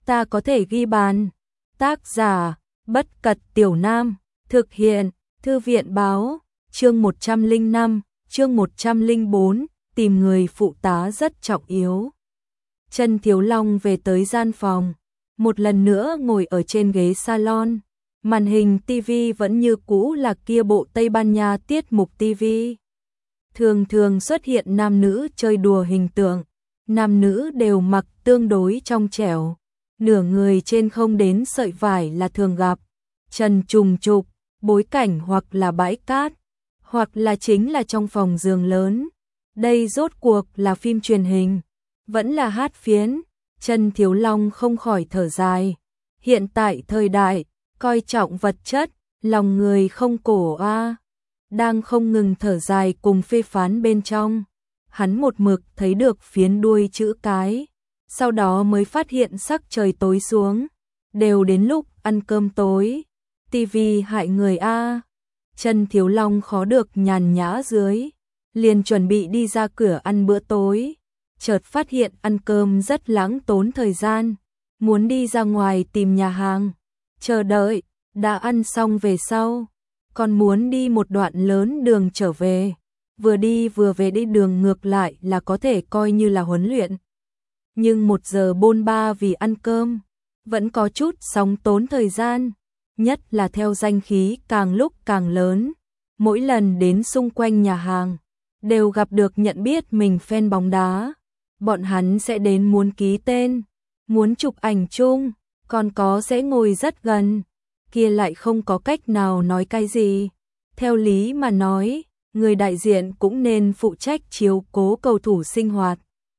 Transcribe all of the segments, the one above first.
ta có thể ghi bàn. Tác giả, Bất Cật Tiểu Nam, thực hiện, Thư viện báo, chương 105, chương 104, tìm người phụ tá rất trọng yếu. Trần Thiếu Long về tới gian phòng, một lần nữa ngồi ở trên ghế salon, màn hình TV vẫn như cũ là kia bộ Tây Ban Nha tiết mục TV. Thường thường xuất hiện nam nữ chơi đùa hình tượng, nam nữ đều mặc tương đối trong trẻo, nửa người trên không đến sợi vải là thường gặp, trần trùng trục, bối cảnh hoặc là bãi cát, hoặc là chính là trong phòng giường lớn. Đây rốt cuộc là phim truyền hình, vẫn là hát phiến. Trần Thiếu Long không khỏi thở dài. Hiện tại thời đại, coi trọng vật chất, lòng người không cổ a. Đang không ngừng thở dài cùng phê phán bên trong. Hắn một mực thấy được phiến đuôi chữ cái, sau đó mới phát hiện sắc trời tối xuống, đều đến lúc ăn cơm tối. Tivi hại người a. Trần Thiếu Long khó được nhàn nhã dưới, liền chuẩn bị đi ra cửa ăn bữa tối, chợt phát hiện ăn cơm rất lãng tốn thời gian, muốn đi ra ngoài tìm nhà hàng, chờ đợi, đã ăn xong về sau, còn muốn đi một đoạn lớn đường trở về, vừa đi vừa về đi đường ngược lại là có thể coi như là huấn luyện. Nhưng 1 giờ bôn ba vì ăn cơm, vẫn có chút sóng tốn thời gian, nhất là theo danh khí càng lúc càng lớn, mỗi lần đến xung quanh nhà hàng, đều gặp được nhận biết mình fan bóng đá. Bọn hắn sẽ đến muốn ký tên, muốn chụp ảnh chung, còn có sẽ ngồi rất gần, kia lại không có cách nào nói cái gì. Theo lý mà nói, người đại diện cũng nên phụ trách chiếu cố cầu thủ sinh hoạt.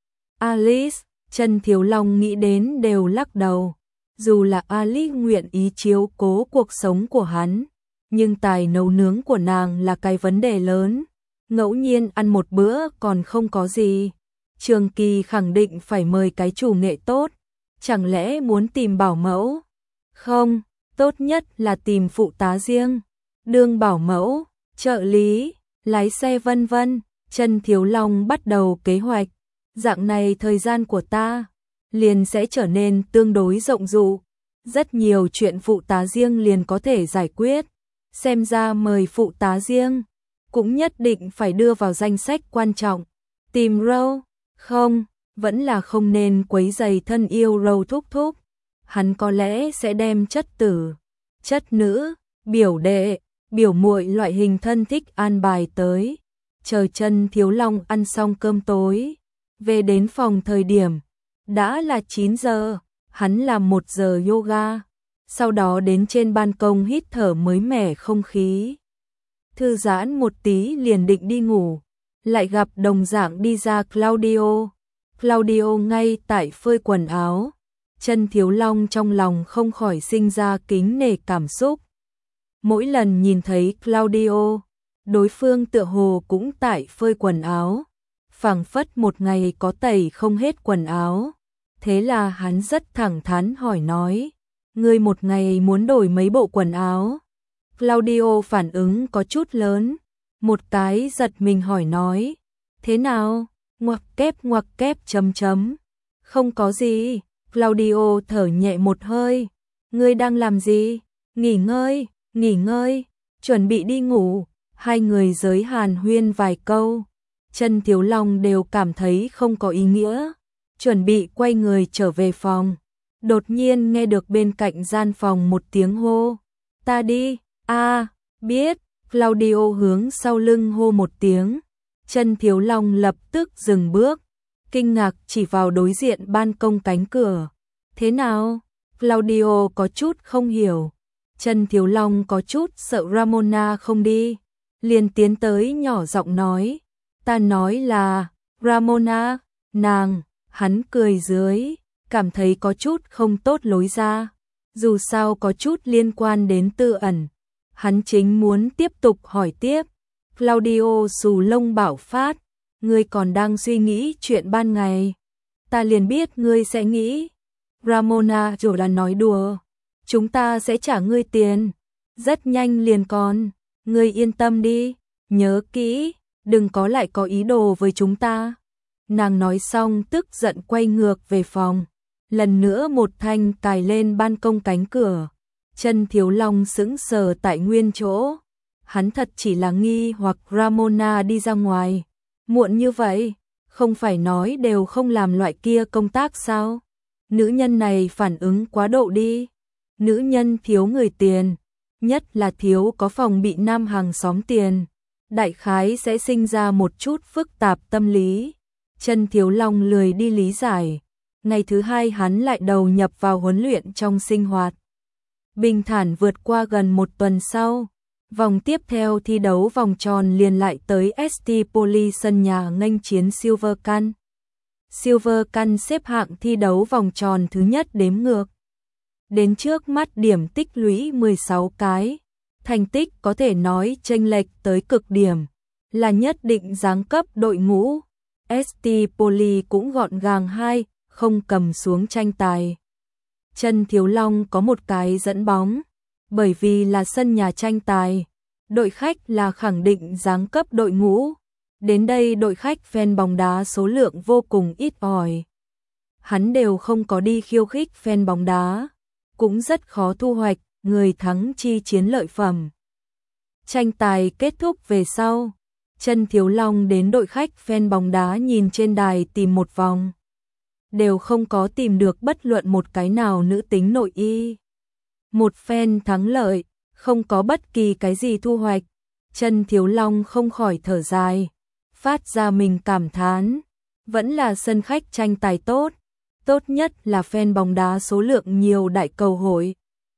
Alice, Trần Thiếu Long nghĩ đến đều lắc đầu. Dù là Alice nguyện ý chiếu cố cuộc sống của hắn, nhưng tài nấu nướng của nàng là cái vấn đề lớn. Ngẫu nhiên ăn một bữa còn không có gì. Trường Kỳ khẳng định phải mời cái chủ nghệ tốt, chẳng lẽ muốn tìm bảo mẫu? Không, tốt nhất là tìm phụ tá riêng, đương bảo mẫu, trợ lý, lái xe vân vân. Trần Thiếu Long bắt đầu kế hoạch, dạng này thời gian của ta liền sẽ trở nên tương đối rộng rụ, rất nhiều chuyện phụ tá riêng liền có thể giải quyết. Xem ra mời phụ tá riêng cũng nhất định phải đưa vào danh sách quan trọng. Tìm râu, không, vẫn là không nên quấy rầy thân yêu râu thúc thúc. Hắn có lẽ sẽ đem chất tử, chất nữ, biểu đệ, biểu muội loại hình thân thích an bài tới. Chờ Trần Thiếu Long ăn xong cơm tối, về đến phòng thời điểm đã là 9 giờ, hắn làm 1 giờ yoga, sau đó đến trên ban công hít thở mới mẻ không khí. Thư giãn một tí liền định đi ngủ, lại gặp đồng dạng đi ra Claudio. Claudio ngay tại phơi quần áo. Trần Thiếu Long trong lòng không khỏi sinh ra kính nể cảm xúc. Mỗi lần nhìn thấy Claudio, đối phương tựa hồ cũng tại phơi quần áo, phảng phất một ngày có tẩy không hết quần áo. Thế là hắn rất thẳng thắn hỏi nói, ngươi một ngày muốn đổi mấy bộ quần áo? Claudio phản ứng có chút lớn, một cái giật mình hỏi nói, thế nào? Ngoặc kép chấm chấm. Không có gì. Claudio thở nhẹ một hơi. Ngươi đang làm gì? Nghỉ ngơi, chuẩn bị đi ngủ. Hai người giới hàn huyên vài câu. Trần Thiếu Long đều cảm thấy không có ý nghĩa, chuẩn bị quay người trở về phòng. Đột nhiên nghe được bên cạnh gian phòng một tiếng hô, ta đi. Biết. Claudio hướng sau lưng hô một tiếng. Trần Thiếu Long lập tức dừng bước, kinh ngạc chỉ vào đối diện ban công cánh cửa. Thế nào? Claudio có chút không hiểu. Trần Thiếu Long có chút sợ Ramona không đi, liền tiến tới nhỏ giọng nói, ta nói là Ramona, nàng. Hắn cười dưới, cảm thấy có chút không tốt lối ra, dù sao có chút liên quan đến tư ẩn. Hắn chính muốn tiếp tục hỏi tiếp. Claudio xù lông bảo phát, ngươi còn đang suy nghĩ chuyện ban ngày, ta liền biết ngươi sẽ nghĩ. Ramona rồi là nói đùa, chúng ta sẽ trả ngươi tiền, rất nhanh liền còn, ngươi yên tâm đi, nhớ kỹ, đừng có lại có ý đồ với chúng ta. Nàng nói xong tức giận quay ngược về phòng, lần nữa một thanh cài lên ban công cánh cửa. Chân Thiếu Long sững sờ tại nguyên chỗ. Hắn thật chỉ là nghi hoặc Ramona đi ra ngoài. Muộn như vậy, không phải nói đều không làm loại kia công tác sao? Nữ nhân này phản ứng quá độ đi. Nữ nhân thiếu người tiền, nhất là thiếu có phòng bị nam hàng xóm tiền. Đại khái sẽ sinh ra một chút phức tạp tâm lý. Chân Thiếu Long lười đi lý giải. Ngày thứ hai hắn lại đầu nhập vào huấn luyện trong sinh hoạt. Bình thản vượt qua gần một tuần sau. Vòng tiếp theo thi đấu vòng tròn liền lại tới ST Poly sân nhà nghênh chiến Silvercan. Silvercan xếp hạng thi đấu vòng tròn thứ nhất đếm ngược. Đến trước mắt điểm tích lũy 16 cái. Thành tích có thể nói chênh lệch tới cực điểm. Là nhất định giáng cấp đội ngũ. ST Poly cũng gọn gàng không cầm xuống tranh tài. Chân Thiếu Long có một cái dẫn bóng. Bởi vì là sân nhà tranh tài, đội khách là khẳng định giáng cấp đội ngũ. Đến đây đội khách fan bóng đá số lượng vô cùng ít ỏi. Hắn đều không có đi khiêu khích fan bóng đá, cũng rất khó thu hoạch người thắng chi chiến lợi phẩm. Tranh tài kết thúc về sau, Chân Thiếu Long đến đội khách fan bóng đá nhìn trên đài tìm một vòng. Đều không có tìm được bất luận một cái nào nữ tính nội y. Một phen thắng lợi, không có bất kỳ cái gì thu hoạch. Chân Thiếu Long không khỏi thở dài, phát ra mình cảm thán. Vẫn là sân khách tranh tài tốt, tốt nhất là fan bóng đá số lượng nhiều đại cầu hội.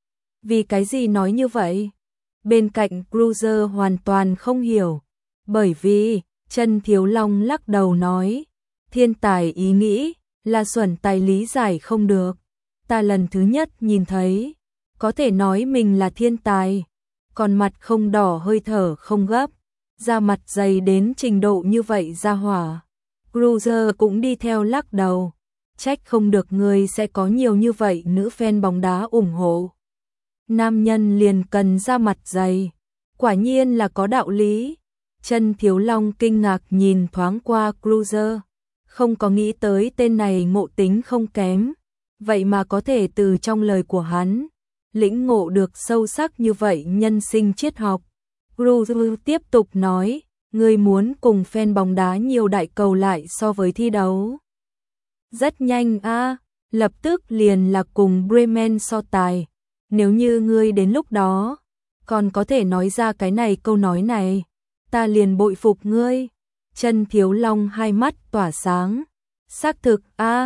Vì cái gì nói như vậy? Bên cạnh Cruiser hoàn toàn không hiểu. Bởi vì, Chân Thiếu Long lắc đầu nói, thiên tài ý nghĩ, là xuẩn tài lý giải không được. Ta lần thứ nhất nhìn thấy, có thể nói mình là thiên tài, còn mặt không đỏ hơi thở không gấp, da mặt dày đến trình độ như vậy ra hỏa. Cruiser cũng đi theo lắc đầu, trách không được người sẽ có nhiều như vậy nữ fan bóng đá ủng hộ. Nam nhân liền cần da mặt dày, quả nhiên là có đạo lý. Chân Thiếu Long kinh ngạc nhìn thoáng qua Cruiser, không có nghĩ tới tên này ngộ tính không kém, vậy mà có thể từ trong lời của hắn lĩnh ngộ được sâu sắc như vậy nhân sinh triết học. Cruiser tiếp tục nói, ngươi muốn cùng fan bóng đá nhiều đại cầu lại so với thi đấu. Rất nhanh lập tức liền là cùng Bremen so tài. Nếu như ngươi đến lúc đó còn có thể nói ra cái này câu nói này, ta liền bội phục ngươi. Chân Thiếu Long hai mắt tỏa sáng. Xác thực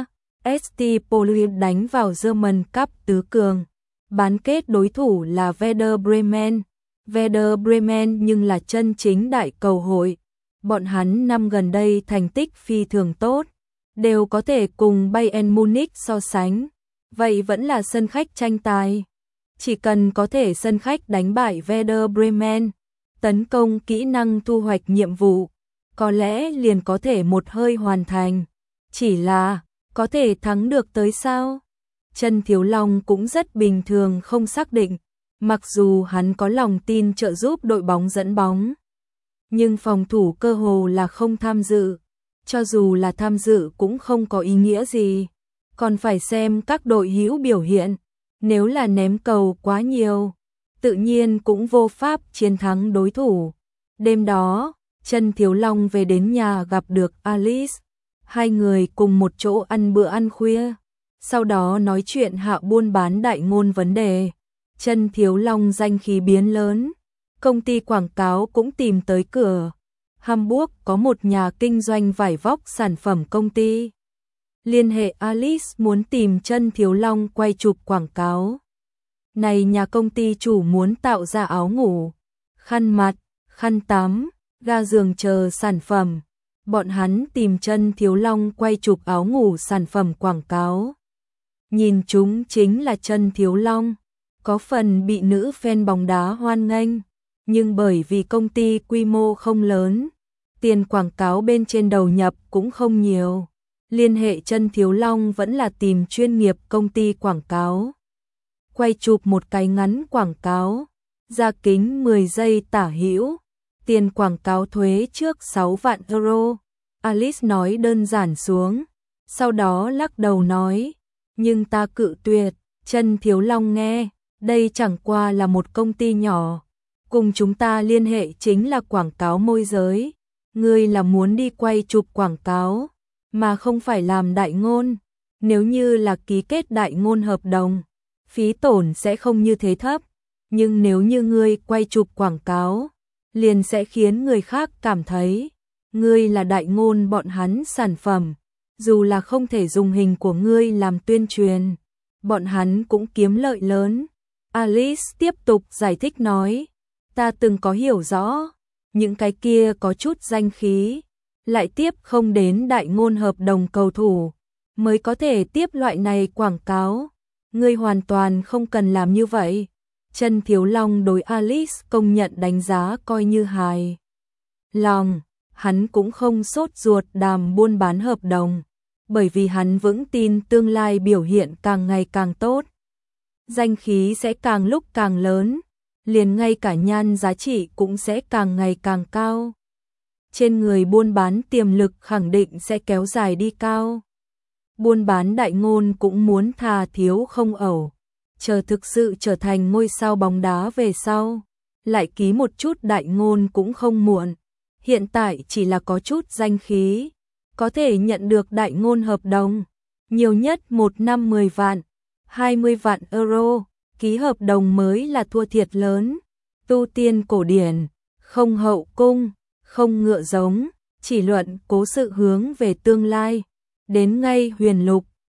ST Poly đánh vào German Cup tứ cường. Bán kết đối thủ là Werder Bremen. Werder Bremen nhưng là chân chính đại cầu hội. Bọn hắn năm gần đây thành tích phi thường tốt, đều có thể cùng Bayern Munich so sánh. Vậy vẫn là sân khách tranh tài. Chỉ cần có thể sân khách đánh bại Werder Bremen, tấn công kỹ năng thu hoạch nhiệm vụ, có lẽ liền có thể một hơi hoàn thành. Chỉ là, có thể thắng được tới sao? Chân Thiếu Long cũng rất bình thường không xác định, mặc dù hắn có lòng tin trợ giúp đội bóng dẫn bóng. Nhưng phòng thủ cơ hồ là không tham dự, cho dù là tham dự cũng không có ý nghĩa gì. Còn phải xem các đội hữu biểu hiện, nếu là ném cầu quá nhiều, tự nhiên cũng vô pháp chiến thắng đối thủ. Đêm đó, Chân Thiếu Long về đến nhà gặp được Alice. Hai người cùng một chỗ ăn bữa ăn khuya, sau đó nói chuyện hạ buôn bán đại ngôn vấn đề. Chân Thiếu Long danh khí biến lớn, công ty quảng cáo cũng tìm tới cửa. Hamburg có một nhà kinh doanh vải vóc sản phẩm công ty liên hệ Alice muốn tìm Chân Thiếu Long quay chụp quảng cáo. Này nhà công ty chủ muốn tạo ra áo ngủ, khăn mặt, khăn tắm, ga giường chờ sản phẩm. Bọn hắn tìm Chân Thiếu Long quay chụp áo ngủ sản phẩm quảng cáo. Nhìn chúng chính là Chân Thiếu Long, có phần bị nữ fan bóng đá hoan nghênh, nhưng bởi vì công ty quy mô không lớn, tiền quảng cáo bên trên đầu nhập cũng không nhiều. Liên hệ Chân Thiếu Long vẫn là tìm chuyên nghiệp công ty quảng cáo. Quay chụp một cái ngắn quảng cáo, ra kính 10 giây tả hữu, tiền quảng cáo thuế trước 6 vạn euro. Alice nói đơn giản xuống, sau đó lắc đầu nói, Nhưng ta cự tuyệt. Trần Thiếu Long nghe, đây chẳng qua là một công ty nhỏ, cùng chúng ta liên hệ chính là quảng cáo môi giới. Ngươi là muốn đi quay chụp quảng cáo, mà không phải làm đại ngôn. Nếu như là ký kết đại ngôn hợp đồng, phí tổn sẽ không như thế thấp. Nhưng nếu như ngươi quay chụp quảng cáo, liền sẽ khiến người khác cảm thấy ngươi là đại ngôn bọn hắn sản phẩm. Dù là không thể dùng hình của ngươi làm tuyên truyền, bọn hắn cũng kiếm lợi lớn. Alice tiếp tục giải thích nói, ta từng có hiểu rõ, những cái kia có chút danh khí, lại tiếp không đến đại ngôn hợp đồng cầu thủ, mới có thể tiếp loại này quảng cáo. Ngươi hoàn toàn không cần làm như vậy. Trần Thiếu Long đối Alice công nhận đánh giá coi như hài lòng, hắn cũng không sốt ruột đàm buôn bán hợp đồng, bởi vì hắn vững tin tương lai biểu hiện càng ngày càng tốt, danh khí sẽ càng lúc càng lớn, liền ngay cả nhan giá trị cũng sẽ càng ngày càng cao. Trên người buôn bán tiềm lực khẳng định sẽ kéo dài đi cao. Buôn bán đại ngôn cũng muốn thà thiếu không ẩu, chờ thực sự trở thành ngôi sao bóng đá về sau, lại ký một chút đại ngôn cũng không muộn. Hiện tại chỉ là có chút danh khí, có thể nhận được đại ngôn hợp đồng, nhiều nhất một năm 10 vạn, 20 vạn euro, ký hợp đồng mới là thua thiệt lớn. Tu tiên cổ điển, không hậu cung, không ngựa giống, chỉ luận cố sự hướng về tương lai. Đến ngay huyền lục,